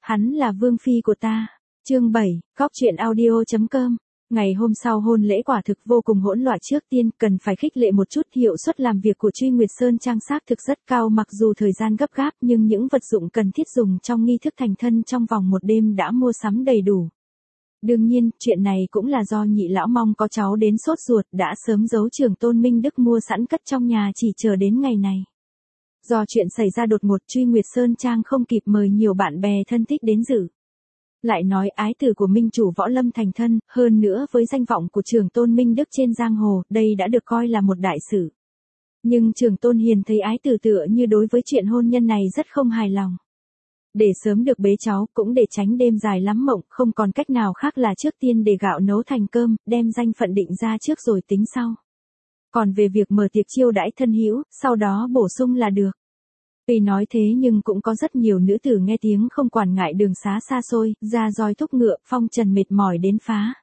Hắn là vương phi của ta. Chương 7, Cóc truyện audio.com. Ngày hôm sau hôn lễ quả thực vô cùng hỗn loạn, trước tiên cần phải khích lệ một chút hiệu suất làm việc của Truy Nguyệt Sơn Trang xác thực rất cao, mặc dù thời gian gấp gáp nhưng những vật dụng cần thiết dùng trong nghi thức thành thân trong vòng một đêm đã mua sắm đầy đủ. Đương nhiên, chuyện này cũng là do nhị lão mong có cháu đến sốt ruột, đã sớm giấu Trường Tôn Minh Đức mua sẵn cất trong nhà chỉ chờ đến ngày này. Do chuyện xảy ra đột ngột, Truy Nguyệt Sơn Trang không kịp mời nhiều bạn bè thân thích đến dự. Lại nói ái tử của minh chủ võ lâm thành thân, hơn nữa với danh vọng của Trường Tôn Minh Đức trên giang hồ, đây đã được coi là một đại sự. Nhưng Trường Tôn Hiền thấy ái tử tựa như đối với chuyện hôn nhân này rất không hài lòng. Để sớm được bế cháu, cũng để tránh đêm dài lắm mộng, không còn cách nào khác là trước tiên để gạo nấu thành cơm, đem danh phận định ra trước rồi tính sau. Còn về việc mở tiệc chiêu đãi thân hữu, sau đó bổ sung là được. Tuy nói thế nhưng cũng có rất nhiều nữ tử nghe tiếng không quản ngại đường xá xa xôi, ra roi thúc ngựa, phong trần mệt mỏi đến phá.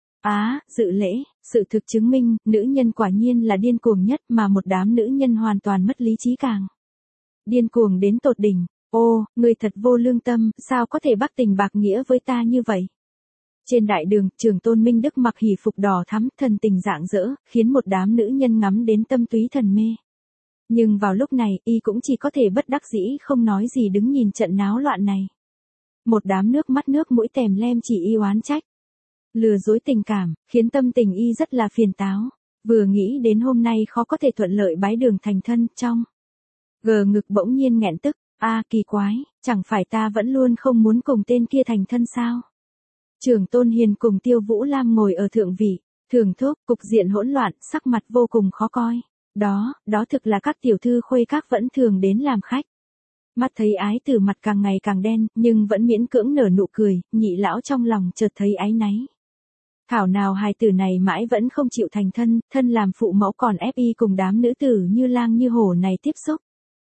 Dự lễ, sự thực chứng minh, nữ nhân quả nhiên là điên cuồng nhất, mà một đám nữ nhân hoàn toàn mất lý trí càng. Điên cuồng đến tột đỉnh. Ô, ngươi thật vô lương tâm, sao có thể bác tình bạc nghĩa với ta như vậy? Trên đại đường, Trường Tôn Minh Đức mặc hỷ phục đỏ thắm, thần tình rạng rỡ, khiến một đám nữ nhân ngắm đến tâm túy thần mê. Nhưng vào lúc này, y cũng chỉ có thể bất đắc dĩ không nói gì đứng nhìn trận náo loạn này. Một đám nước mắt nước mũi tèm lem chỉ y oán trách. Lừa dối tình cảm, khiến tâm tình y rất là phiền táo. Vừa nghĩ đến hôm nay khó có thể thuận lợi bái đường thành thân, trong ngực bỗng nhiên nghẹn tức. Kỳ quái, chẳng phải ta vẫn luôn không muốn cùng tên kia thành thân sao? Trường Tôn Hiền cùng Tiêu Vũ Lam ngồi ở thượng vị, thưởng thúc, cục diện hỗn loạn, sắc mặt vô cùng khó coi. Đó thực là các tiểu thư khuê các vẫn thường đến làm khách. Mắt thấy ái tử mặt càng ngày càng đen, nhưng vẫn miễn cưỡng nở nụ cười, nhị lão trong lòng chợt thấy áy náy. Thảo nào hài tử này mãi vẫn không chịu thành thân, thân làm phụ mẫu còn ép y cùng đám nữ tử như lang như hổ này tiếp xúc.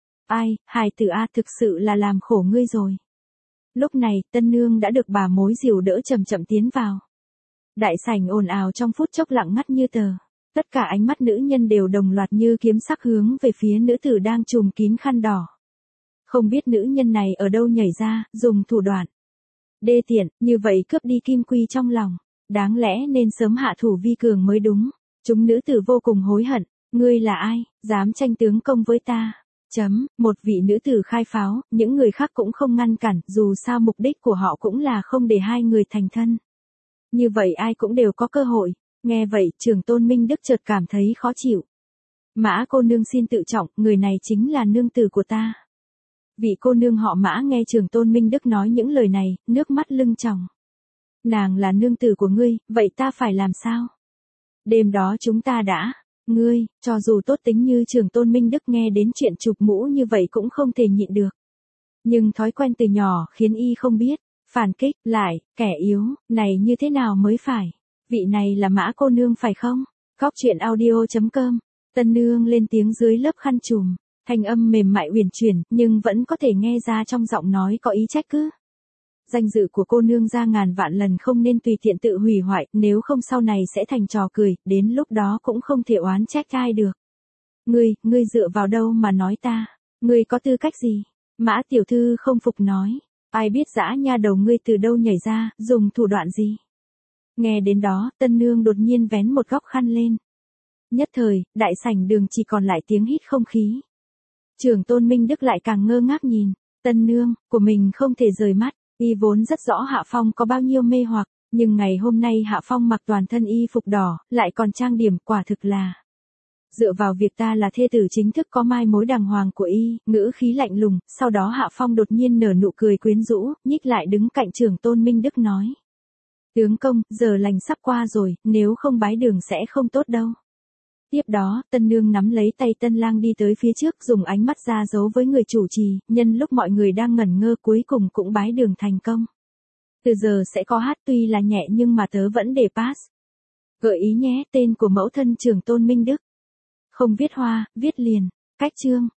Hài tử thực sự là làm khổ ngươi rồi. Lúc này, tân nương đã được bà mối dìu đỡ chậm chậm tiến vào. Đại sảnh ồn ào trong phút chốc lặng ngắt như tờ. Tất cả ánh mắt nữ nhân đều đồng loạt như kiếm sắc hướng về phía nữ tử đang trùm kín khăn đỏ. Không biết nữ nhân này ở đâu nhảy ra, dùng thủ đoạn đê tiện, như vậy cướp đi kim quy trong lòng. Đáng lẽ nên sớm hạ thủ vi cường mới đúng. Chúng nữ tử vô cùng hối hận. Ngươi là ai, dám tranh tướng công với ta? Một vị nữ tử khai pháo, những người khác cũng không ngăn cản, dù sao mục đích của họ cũng là không để hai người thành thân. Như vậy ai cũng đều có cơ hội. Nghe vậy, Trường Tôn Minh Đức chợt cảm thấy khó chịu. Mã cô nương xin tự trọng, người này chính là nương tử của ta. Vị cô nương họ Mã nghe Trường Tôn Minh Đức nói những lời này, nước mắt lưng tròng. Nàng là nương tử của ngươi, vậy ta phải làm sao? Đêm đó chúng ta đã... Ngươi, cho dù tốt tính như Trường Tôn Minh Đức nghe đến chuyện chụp mũ như vậy cũng không thể nhịn được. Nhưng thói quen từ nhỏ khiến y không biết, phản kích, lại, kẻ yếu, này như thế nào mới phải. Vị này là Mã cô nương phải không? Cóc truyện audio.com. Tân nương lên tiếng dưới lớp khăn trùm, thanh âm mềm mại uyển chuyển, nhưng vẫn có thể nghe ra trong giọng nói có ý trách cứ. Danh dự của cô nương ra ngàn vạn lần không nên tùy tiện tự hủy hoại, nếu không sau này sẽ thành trò cười, đến lúc đó cũng không thể oán trách ai được. Ngươi dựa vào đâu mà nói ta? Ngươi có tư cách gì? Mã tiểu thư không phục nói. Ai biết dã nha đầu ngươi từ đâu nhảy ra, dùng thủ đoạn gì? Nghe đến đó, tân nương đột nhiên vén một góc khăn lên. Nhất thời, đại sảnh đường chỉ còn lại tiếng hít không khí. Trường Tôn Minh Đức lại càng ngơ ngác nhìn, tân nương, của mình không thể rời mắt. Y vốn rất rõ Hạ Phong có bao nhiêu mê hoặc, nhưng ngày hôm nay Hạ Phong mặc toàn thân y phục đỏ, lại còn trang điểm, quả thực là. Dựa vào việc ta là thê tử chính thức có mai mối đàng hoàng của y, ngữ khí lạnh lùng, sau đó Hạ Phong đột nhiên nở nụ cười quyến rũ, nhích lại đứng cạnh Trường Tôn Minh Đức nói. Tướng công, giờ lành sắp qua rồi, nếu không bái đường sẽ không tốt đâu. Tiếp đó, tân nương nắm lấy tay tân lang đi tới phía trước, dùng ánh mắt ra dấu với người chủ trì, nhân lúc mọi người đang ngẩn ngơ cuối cùng cũng bái đường thành công. Từ giờ sẽ có hát, tuy là nhẹ nhưng mà tớ vẫn để pass. Gợi ý nhé, tên của mẫu thân Trường Tôn Minh Đức. Không viết hoa, viết liền. Cách chương.